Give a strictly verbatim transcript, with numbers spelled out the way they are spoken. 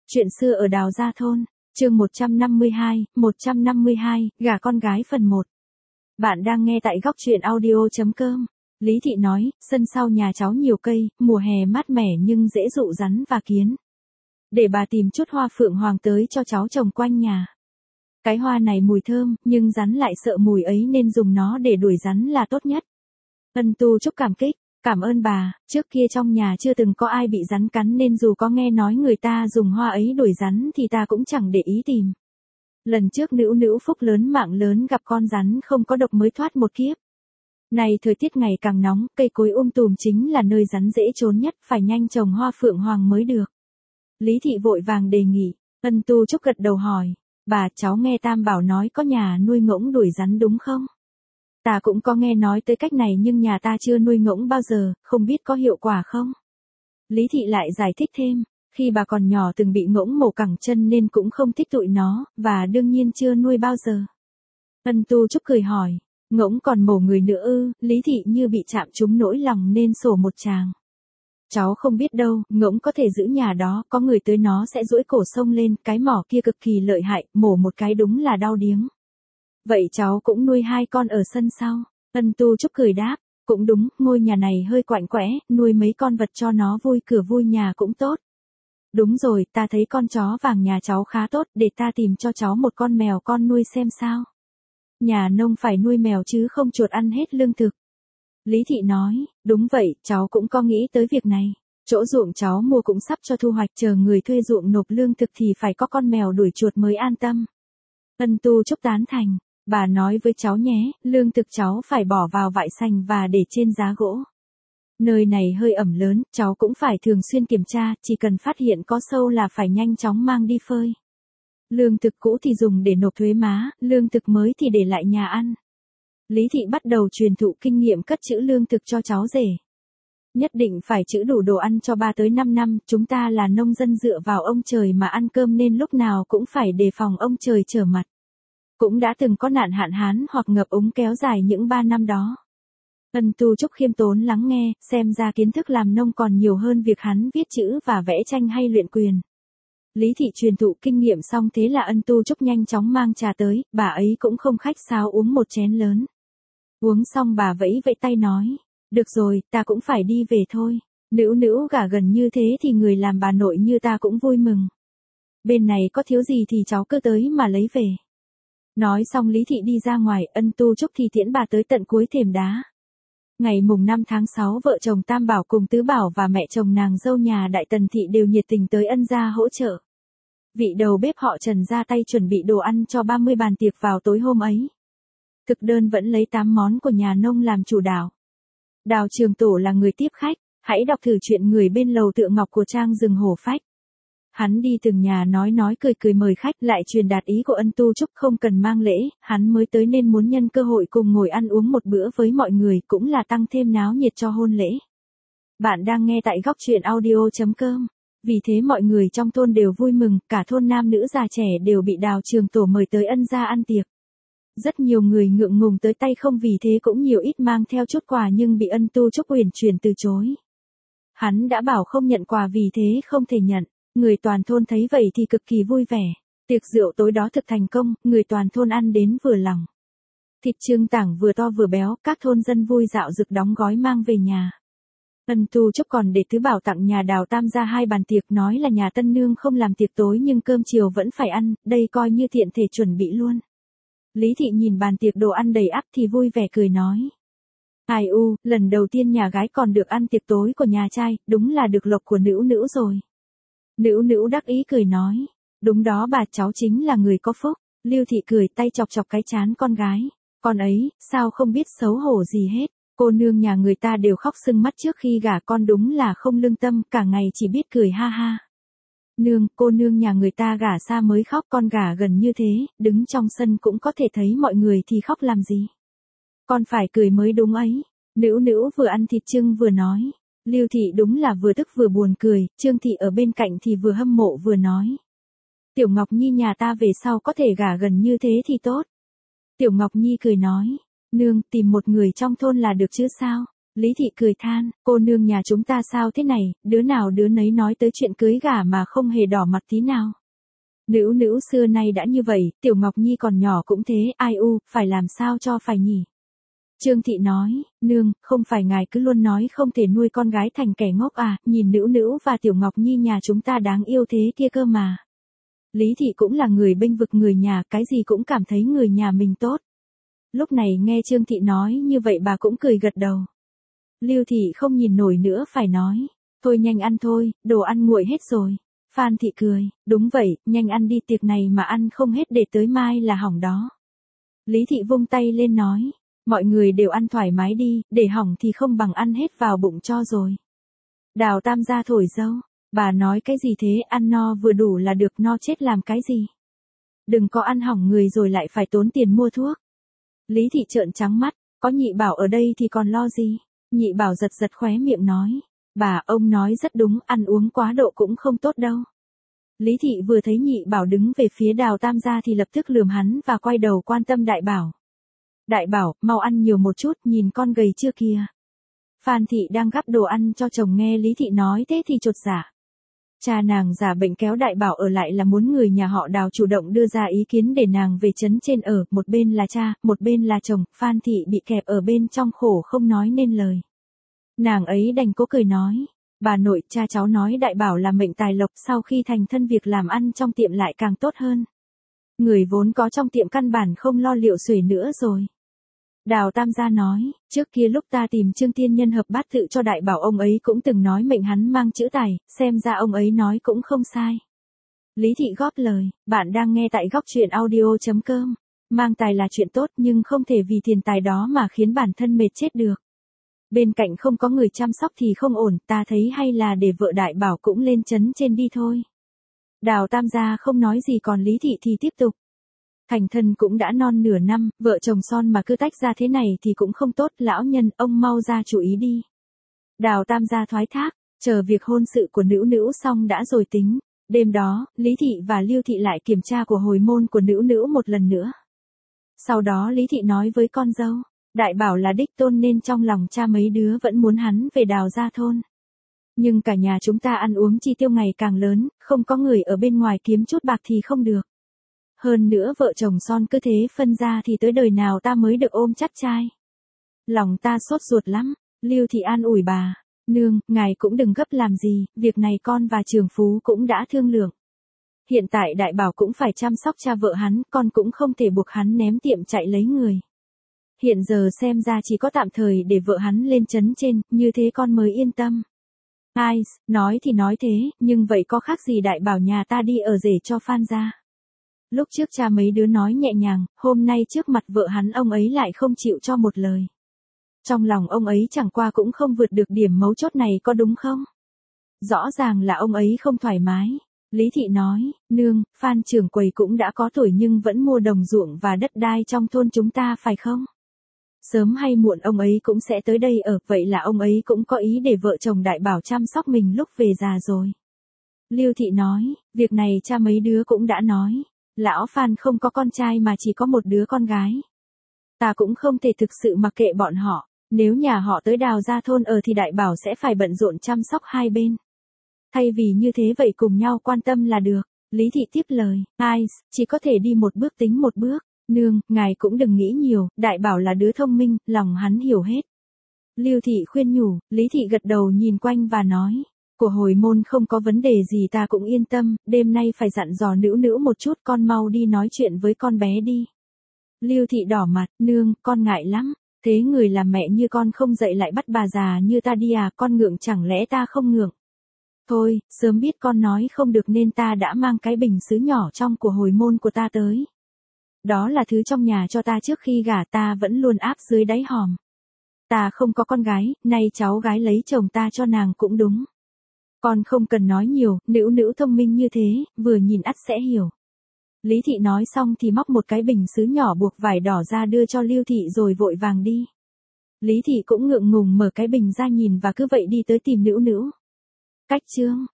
Chuyện xưa ở Đào Gia Thôn, chương một trăm năm mươi hai, một trăm năm mươi hai, gả con gái phần một. Bạn đang nghe tại góc truyện audio chấm com. Lý Thị nói, sân sau nhà cháu nhiều cây, mùa hè mát mẻ nhưng dễ dụ rắn và kiến. Để bà tìm chút hoa phượng hoàng tới cho cháu trồng quanh nhà. Cái hoa này mùi thơm, nhưng rắn lại sợ mùi ấy nên dùng nó để đuổi rắn là tốt nhất. Ân Tu Trúc cảm kích. Cảm ơn bà, trước kia trong nhà chưa từng có ai bị rắn cắn nên dù có nghe nói người ta dùng hoa ấy đuổi rắn thì ta cũng chẳng để ý tìm. Lần trước Nữu Nữu phúc lớn mạng lớn gặp con rắn không có độc mới thoát một kiếp. Này thời tiết ngày càng nóng, cây cối um tùm chính là nơi rắn dễ trốn nhất, phải nhanh trồng hoa phượng hoàng mới được. Lý Thị vội vàng đề nghị. Ân Tu Trúc gật đầu hỏi, bà, cháu nghe Tam Bảo nói có nhà nuôi ngỗng đuổi rắn đúng không? Ta cũng có nghe nói tới cách này nhưng nhà ta chưa nuôi ngỗng bao giờ, không biết có hiệu quả không? Lý Thị lại giải thích thêm, khi bà còn nhỏ từng bị ngỗng mổ cẳng chân nên cũng không thích tụi nó, và đương nhiên chưa nuôi bao giờ. Ân Tu Trúc cười hỏi, ngỗng còn mổ người nữa ư? Lý Thị như bị chạm trúng nỗi lòng nên sổ một tràng. Cháu không biết đâu, ngỗng có thể giữ nhà đó, có người tới nó sẽ duỗi cổ sông lên, cái mỏ kia cực kỳ lợi hại, mổ một cái đúng là đau điếng. Vậy cháu cũng nuôi hai con ở sân sau. Ân Tu Trúc cười đáp, cũng đúng, ngôi nhà này hơi quạnh quẽ, nuôi mấy con vật cho nó vui cửa vui nhà cũng tốt. Đúng rồi, ta thấy con chó vàng nhà cháu khá tốt, để ta tìm cho cháu một con mèo con nuôi xem sao. Nhà nông phải nuôi mèo chứ không chuột ăn hết lương thực. Lý Thị nói, đúng vậy, cháu cũng có nghĩ tới việc này. Chỗ ruộng cháu mua cũng sắp cho thu hoạch, chờ người thuê ruộng nộp lương thực thì phải có con mèo đuổi chuột mới an tâm. Ân Tu Trúc tán thành. Bà nói với cháu nhé, lương thực cháu phải bỏ vào vại sành và để trên giá gỗ. Nơi này hơi ẩm lớn, cháu cũng phải thường xuyên kiểm tra, chỉ cần phát hiện có sâu là phải nhanh chóng mang đi phơi. Lương thực cũ thì dùng để nộp thuế má, lương thực mới thì để lại nhà ăn. Lý Thị bắt đầu truyền thụ kinh nghiệm cất trữ lương thực cho cháu rể. Nhất định phải trữ đủ đồ ăn cho ba tới năm năm, chúng ta là nông dân dựa vào ông trời mà ăn cơm nên lúc nào cũng phải đề phòng ông trời trở mặt. Cũng đã từng có nạn hạn hán hoặc ngập úng kéo dài những ba năm đó. Ân Tu Trúc khiêm tốn lắng nghe, xem ra kiến thức làm nông còn nhiều hơn việc hắn viết chữ và vẽ tranh hay luyện quyền. Lý Thị truyền thụ kinh nghiệm xong thế là Ân Tu Trúc nhanh chóng mang trà tới, bà ấy cũng không khách sáo uống một chén lớn. Uống xong bà vẫy vẫy tay nói, được rồi, ta cũng phải đi về thôi. Nữu Nữu gả gần như thế thì người làm bà nội như ta cũng vui mừng. Bên này có thiếu gì thì cháu cứ tới mà lấy về. Nói xong Lý Thị đi ra ngoài, Ân Tu Trúc thì tiễn bà tới tận cuối thềm đá. Ngày mùng năm tháng sáu vợ chồng Tam Bảo cùng Tứ Bảo và mẹ chồng nàng dâu nhà Đại Tần Thị đều nhiệt tình tới Ân gia hỗ trợ. Vị đầu bếp họ Trần ra tay chuẩn bị đồ ăn cho ba mươi bàn tiệc vào tối hôm ấy. Thực đơn vẫn lấy tám món của nhà nông làm chủ đạo. Đào Trường Tổ là người tiếp khách, hãy đọc thử chuyện Người bên lầu Tượng Ngọc của Trang Rừng Hổ Phách. Hắn đi từng nhà nói nói cười cười mời khách, lại truyền đạt ý của Ân Tu Trúc không cần mang lễ, hắn mới tới nên muốn nhân cơ hội cùng ngồi ăn uống một bữa với mọi người, cũng là tăng thêm náo nhiệt cho hôn lễ. Bạn đang nghe tại góc truyện audio chấm com. Vì thế mọi người trong thôn đều vui mừng, cả thôn nam nữ già trẻ đều bị Đào Trường Tổ mời tới Ân gia ăn tiệc. Rất nhiều người ngượng ngùng tới tay không, vì thế cũng nhiều ít mang theo chút quà nhưng bị Ân Tu Trúc uyển chuyển từ chối. Hắn đã bảo không nhận quà vì thế không thể nhận. Người toàn thôn thấy vậy thì cực kỳ vui vẻ. Tiệc rượu tối đó thực thành công, người toàn thôn ăn đến vừa lòng. Thịt trưng tảng vừa to vừa béo, các thôn dân vui dạo rực đóng gói mang về nhà. Ân Tu Trúc còn để Tứ Bảo tặng nhà Đào Tam gia hai bàn tiệc, nói là nhà tân nương không làm tiệc tối nhưng cơm chiều vẫn phải ăn, đây coi như tiện thể chuẩn bị luôn. Lý Thị nhìn bàn tiệc đồ ăn đầy ắp thì vui vẻ cười nói. Ai u, lần đầu tiên nhà gái còn được ăn tiệc tối của nhà trai, đúng là được lộc của Nữu Nữu rồi. Nữu Nữu đắc ý cười nói, đúng đó bà, cháu chính là người có phúc. Lưu Thị cười tay chọc chọc cái trán con gái, con ấy, sao không biết xấu hổ gì hết, cô nương nhà người ta đều khóc sưng mắt trước khi gả con, đúng là không lương tâm, cả ngày chỉ biết cười ha ha. Nương, cô nương nhà người ta gả xa mới khóc, con gả gần như thế, đứng trong sân cũng có thể thấy mọi người thì khóc làm gì. Con phải cười mới đúng ấy. Nữu Nữu vừa ăn thịt trưng vừa nói. Lưu Thị đúng là vừa tức vừa buồn cười, Trương Thị ở bên cạnh thì vừa hâm mộ vừa nói. Tiểu Ngọc Nhi nhà ta về sau có thể gả gần như thế thì tốt. Tiểu Ngọc Nhi cười nói, nương, tìm một người trong thôn là được chứ sao, Lý thị cười than, cô nương nhà chúng ta sao thế này, đứa nào đứa nấy nói tới chuyện cưới gả mà không hề đỏ mặt tí nào. Nữu nữu xưa nay đã như vậy, Tiểu Ngọc Nhi còn nhỏ cũng thế, ai u, phải làm sao cho phải nhỉ. Trương thị nói, nương, không phải ngài cứ luôn nói không thể nuôi con gái thành kẻ ngốc à, nhìn Nữu Nữu và Tiểu Ngọc Nhi nhà chúng ta đáng yêu thế kia cơ mà. Lý thị cũng là người bênh vực người nhà, cái gì cũng cảm thấy người nhà mình tốt. Lúc này nghe Trương thị nói như vậy bà cũng cười gật đầu. Lưu thị không nhìn nổi nữa phải nói, thôi nhanh ăn thôi, đồ ăn nguội hết rồi. Phan thị cười, đúng vậy, nhanh ăn đi, tiệc này mà ăn không hết để tới mai là hỏng đó. Lý thị vung tay lên nói, mọi người đều ăn thoải mái đi, để hỏng thì không bằng ăn hết vào bụng cho rồi. Đào Tam gia thổi dâu, bà nói cái gì thế, ăn no vừa đủ là được, no chết làm cái gì. Đừng có ăn hỏng người rồi lại phải tốn tiền mua thuốc. Lý thị trợn trắng mắt, có nhị bảo ở đây thì còn lo gì. Nhị bảo giật giật khóe miệng nói, bà, ông nói rất đúng, ăn uống quá độ cũng không tốt đâu. Lý thị vừa thấy nhị bảo đứng về phía Đào Tam gia thì lập tức lườm hắn và quay đầu quan tâm đại bảo. Đại bảo, mau ăn nhiều một chút, nhìn con gầy chưa kìa. Phan thị đang gắp đồ ăn cho chồng nghe Lý thị nói thế thì chột dạ. Cha nàng giả bệnh kéo đại bảo ở lại là muốn người nhà họ Đào chủ động đưa ra ý kiến để nàng về trấn trên ở, một bên là cha, một bên là chồng, Phan thị bị kẹp ở bên trong khổ không nói nên lời. Nàng ấy đành cố cười nói, bà nội, cha cháu nói đại bảo là mệnh tài lộc, sau khi thành thân việc làm ăn trong tiệm lại càng tốt hơn. Người vốn có trong tiệm căn bản không lo liệu xuể nữa rồi. Đào Tam gia nói, trước kia lúc ta tìm Trương Tiên Nhân hợp bát tự cho đại bảo, ông ấy cũng từng nói mệnh hắn mang chữ tài, xem ra ông ấy nói cũng không sai. Lý thị góp lời, bạn đang nghe tại góc truyện audio chấm com. Mang tài là chuyện tốt nhưng không thể vì tiền tài đó mà khiến bản thân mệt chết được. Bên cạnh không có người chăm sóc thì không ổn, ta thấy hay là để vợ đại bảo cũng lên trấn trên đi thôi. Đào Tam gia không nói gì, còn Lý thị thì tiếp tục. Thành thân cũng đã non nửa năm, vợ chồng son mà cứ tách ra thế này thì cũng không tốt, lão nhân, ông mau ra chủ ý đi. Đào Tam gia thoái thác, chờ việc hôn sự của Nữu Nữu xong đã rồi tính. Đêm đó, Lý thị và Lưu thị lại kiểm tra của hồi môn của Nữu Nữu một lần nữa. Sau đó Lý thị nói với con dâu, đại bảo là đích tôn nên trong lòng cha mấy đứa vẫn muốn hắn về Đào gia thôn. Nhưng cả nhà chúng ta ăn uống chi tiêu ngày càng lớn, không có người ở bên ngoài kiếm chút bạc thì không được. Hơn nữa vợ chồng son cứ thế phân ra thì tới đời nào ta mới được ôm chắt trai. Lòng ta sốt ruột lắm. Lưu thị an ủi bà, nương, ngài cũng đừng gấp làm gì, việc này con và Trường Phú cũng đã thương lượng. Hiện tại đại bảo cũng phải chăm sóc cha vợ hắn, con cũng không thể buộc hắn ném tiệm chạy lấy người. Hiện giờ xem ra chỉ có tạm thời để vợ hắn lên trấn trên, như thế con mới yên tâm. Ai, nói thì nói thế, nhưng vậy có khác gì đại bảo nhà ta đi ở rể cho Phan gia. Lúc trước cha mấy đứa nói nhẹ nhàng, hôm nay trước mặt vợ hắn ông ấy lại không chịu cho một lời. Trong lòng ông ấy chẳng qua cũng không vượt được điểm mấu chốt này, có đúng không? Rõ ràng là ông ấy không thoải mái. Lý thị nói, nương, Phan trưởng quầy cũng đã có tuổi nhưng vẫn mua đồng ruộng và đất đai trong thôn chúng ta phải không? Sớm hay muộn ông ấy cũng sẽ tới đây ở, vậy là ông ấy cũng có ý để vợ chồng đại bảo chăm sóc mình lúc về già rồi. Lưu thị nói, việc này cha mấy đứa cũng đã nói. Lão Phan không có con trai mà chỉ có một đứa con gái. Ta cũng không thể thực sự mặc kệ bọn họ. Nếu nhà họ tới Đào gia thôn ở thì đại bảo sẽ phải bận rộn chăm sóc hai bên. Thay vì như thế vậy cùng nhau quan tâm là được. Lý thị tiếp lời, ai, chỉ có thể đi một bước tính một bước. Nương, ngài cũng đừng nghĩ nhiều, đại bảo là đứa thông minh, lòng hắn hiểu hết. Lưu thị khuyên nhủ, Lý thị gật đầu nhìn quanh và nói. Của hồi môn không có vấn đề gì ta cũng yên tâm, đêm nay phải dặn dò Nữu Nữu một chút, con mau đi nói chuyện với con bé đi. Lưu thị đỏ mặt, nương, con ngại lắm, thế người làm mẹ như con không dậy lại bắt bà già như ta đi à, con ngượng chẳng lẽ ta không ngượng. Thôi, sớm biết con nói không được nên ta đã mang cái bình sứ nhỏ trong của hồi môn của ta tới. Đó là thứ trong nhà cho ta trước khi gả, ta vẫn luôn áp dưới đáy hòm. Ta không có con gái, nay cháu gái lấy chồng ta cho nàng cũng đúng. Con không cần nói nhiều, Nữu Nữu thông minh như thế, vừa nhìn ắt sẽ hiểu. Lý thị nói xong thì móc một cái bình sứ nhỏ buộc vải đỏ ra đưa cho Lưu thị rồi vội vàng đi. Lý thị cũng ngượng ngùng mở cái bình ra nhìn và cứ vậy đi tới tìm Nữu Nữu. Cách chương